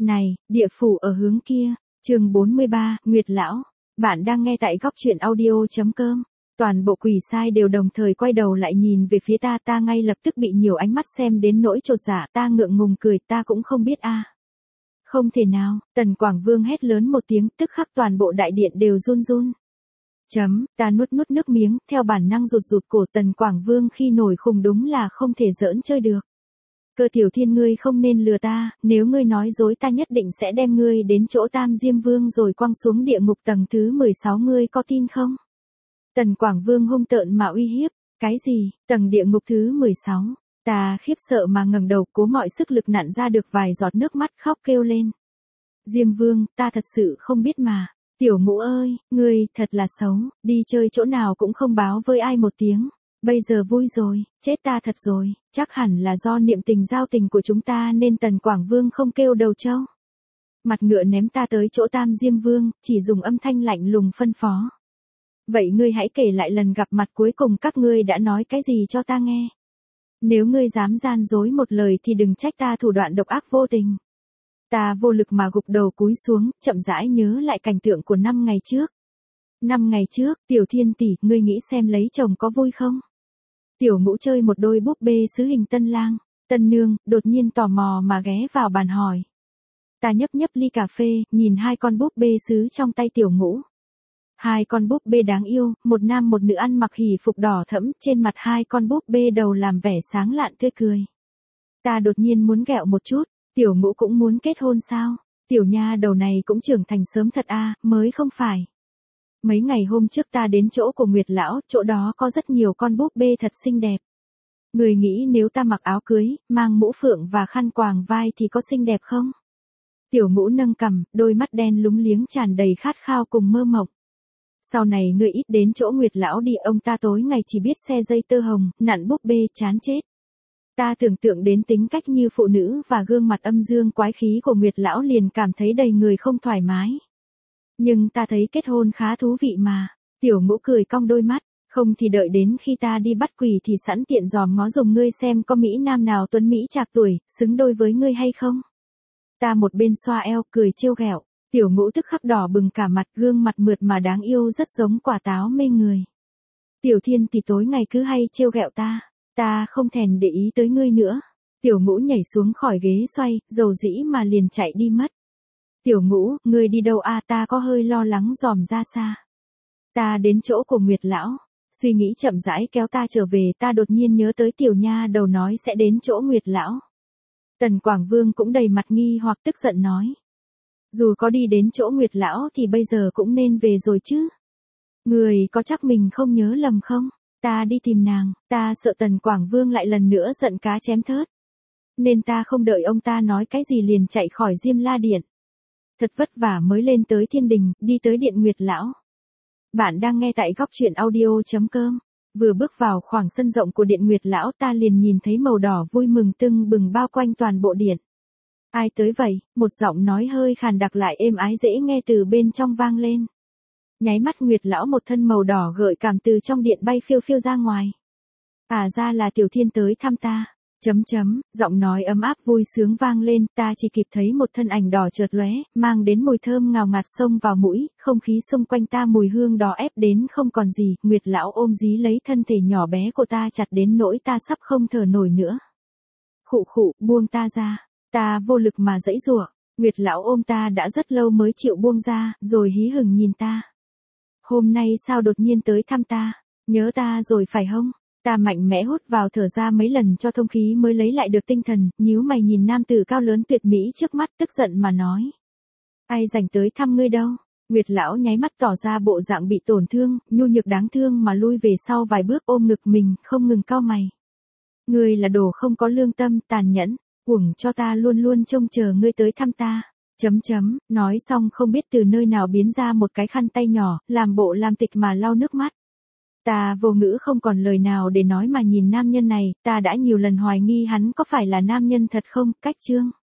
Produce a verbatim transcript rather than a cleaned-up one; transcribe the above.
Này, địa phủ ở hướng kia. Chương bốn mươi ba, Nguyệt lão. Bạn đang nghe tại góc truyện audio chấm com. Toàn bộ quỷ sai đều đồng thời quay đầu lại nhìn về phía ta, ta ngay lập tức bị nhiều ánh mắt xem đến nỗi chột dạ, ta ngượng ngùng cười, ta cũng không biết a. À. Không thể nào, Tần Quảng Vương hét lớn một tiếng, tức khắc toàn bộ đại điện đều run run. Chấm, ta nuốt nuốt nước miếng, theo bản năng rụt rụt cổ. Tần Quảng Vương khi nổi khùng đúng là không thể giỡn chơi được. Cơ Tiểu Thiên, ngươi không nên lừa ta, nếu ngươi nói dối ta nhất định sẽ đem ngươi đến chỗ Tam Diêm Vương rồi quăng xuống địa ngục tầng thứ mười sáu, ngươi có tin không? Tần Quảng Vương hung tợn mà uy hiếp. Cái gì, tầng địa ngục thứ mười sáu? Ta khiếp sợ mà ngẩng đầu, cố mọi sức lực nặn ra được vài giọt nước mắt, khóc kêu lên. Diêm Vương, ta thật sự không biết mà. Tiểu Ngũ ơi, ngươi thật là xấu, đi chơi chỗ nào cũng không báo với ai một tiếng. Bây giờ vui rồi, chết ta thật rồi, chắc hẳn là do niệm tình giao tình của chúng ta nên Tần Quảng Vương không kêu đầu trâu. Mặt ngựa ném ta tới chỗ Tam Diêm Vương, chỉ dùng âm thanh lạnh lùng phân phó. Vậy ngươi hãy kể lại lần gặp mặt cuối cùng các ngươi đã nói cái gì cho ta nghe. Nếu ngươi dám gian dối một lời thì đừng trách ta thủ đoạn độc ác vô tình. Ta vô lực mà gục đầu cúi xuống, chậm rãi nhớ lại cảnh tượng của năm ngày trước. Năm ngày trước, Tiểu Thiên tỷ, ngươi nghĩ xem lấy chồng có vui không? Tiểu Ngũ chơi một đôi búp bê sứ hình tân lang, tân nương, đột nhiên tò mò mà ghé vào bàn hỏi. Ta nhấp nhấp ly cà phê, nhìn hai con búp bê sứ trong tay Tiểu Ngũ. Hai con búp bê đáng yêu, một nam một nữ ăn mặc hỉ phục đỏ thẫm, trên mặt hai con búp bê đầu làm vẻ sáng lạn tươi cười. Ta đột nhiên muốn ghẹo một chút, Tiểu Ngũ cũng muốn kết hôn sao? Tiểu nha đầu này cũng trưởng thành sớm thật a, à, mới không phải. Mấy ngày hôm trước ta đến chỗ của Nguyệt lão, chỗ đó có rất nhiều con búp bê thật xinh đẹp. Người nghĩ nếu ta mặc áo cưới, mang mũ phượng và khăn quàng vai thì có xinh đẹp không? Tiểu Ngũ nâng cằm, đôi mắt đen lúng liếng tràn đầy khát khao cùng mơ mộng. Sau này ngươi ít đến chỗ Nguyệt lão đi, ông ta tối ngày chỉ biết xe dây tơ hồng, nặn búp bê, chán chết. Ta tưởng tượng đến tính cách như phụ nữ và gương mặt âm dương quái khí của Nguyệt lão liền cảm thấy đầy người không thoải mái. Nhưng ta thấy kết hôn khá thú vị mà. Tiểu Ngũ cười cong đôi mắt, không thì đợi đến khi ta đi bắt quỷ thì sẵn tiện dòm ngó dùng ngươi xem có mỹ nam nào tuấn mỹ trạc tuổi, xứng đôi với ngươi hay không. Ta một bên xoa eo cười trêu ghẹo, Tiểu Ngũ tức khắc đỏ bừng cả mặt, gương mặt mượt mà đáng yêu rất giống quả táo mê người. Tiểu Thiên thì tối ngày cứ hay trêu ghẹo ta, ta không thèm để ý tới ngươi nữa. Tiểu Ngũ nhảy xuống khỏi ghế xoay, dầu dĩ mà liền chạy đi mất. Tiểu Ngũ, ngươi đi đâu a? À, ta có hơi lo lắng dòm ra xa. Ta đến chỗ của Nguyệt lão, suy nghĩ chậm rãi kéo ta trở về, ta đột nhiên nhớ tới tiểu nha đầu nói sẽ đến chỗ Nguyệt lão. Tần Quảng Vương cũng đầy mặt nghi hoặc tức giận nói. Dù có đi đến chỗ Nguyệt lão thì bây giờ cũng nên về rồi chứ. Người có chắc mình không nhớ lầm không? Ta đi tìm nàng, ta sợ Tần Quảng Vương lại lần nữa giận cá chém thớt. Nên ta không đợi ông ta nói cái gì liền chạy khỏi Diêm La Điện. Thật vất vả mới lên tới thiên đình, đi tới điện Nguyệt lão. Bạn đang nghe tại góc truyện audio chấm com. Vừa bước vào khoảng sân rộng của điện Nguyệt lão ta liền nhìn thấy màu đỏ vui mừng tưng bừng bao quanh toàn bộ điện. Ai tới vậy? Một giọng nói hơi khàn đặc lại êm ái dễ nghe từ bên trong vang lên. Nháy mắt Nguyệt lão một thân màu đỏ gợi cảm từ trong điện bay phiêu phiêu ra ngoài. À ra là Tiểu Thiên tới thăm ta. Chấm chấm, giọng nói ấm áp vui sướng vang lên, ta chỉ kịp thấy một thân ảnh đỏ chợt lóe, mang đến mùi thơm ngào ngạt xông vào mũi, không khí xung quanh ta mùi hương đỏ ép đến không còn gì, Nguyệt lão ôm dí lấy thân thể nhỏ bé của ta chặt đến nỗi ta sắp không thở nổi nữa. Khụ khụ, buông ta ra, ta vô lực mà giãy giụa, Nguyệt lão ôm ta đã rất lâu mới chịu buông ra, rồi hí hửng nhìn ta. Hôm nay sao đột nhiên tới thăm ta, nhớ ta rồi phải không? Ta mạnh mẽ hút vào thở ra mấy lần cho thông khí mới lấy lại được tinh thần, nhíu mày nhìn nam tử cao lớn tuyệt mỹ trước mắt tức giận mà nói. Ai rảnh tới thăm ngươi đâu? Nguyệt lão nháy mắt tỏ ra bộ dạng bị tổn thương, nhu nhược đáng thương mà lui về sau vài bước ôm ngực mình, không ngừng cau mày. Ngươi là đồ không có lương tâm, tàn nhẫn, uổng cho ta luôn luôn trông chờ ngươi tới thăm ta. Chấm chấm, nói xong không biết từ nơi nào biến ra một cái khăn tay nhỏ, làm bộ làm tịch mà lau nước mắt. Ta vô ngữ không còn lời nào để nói mà nhìn nam nhân này, ta đã nhiều lần hoài nghi hắn có phải là nam nhân thật không, cách chương.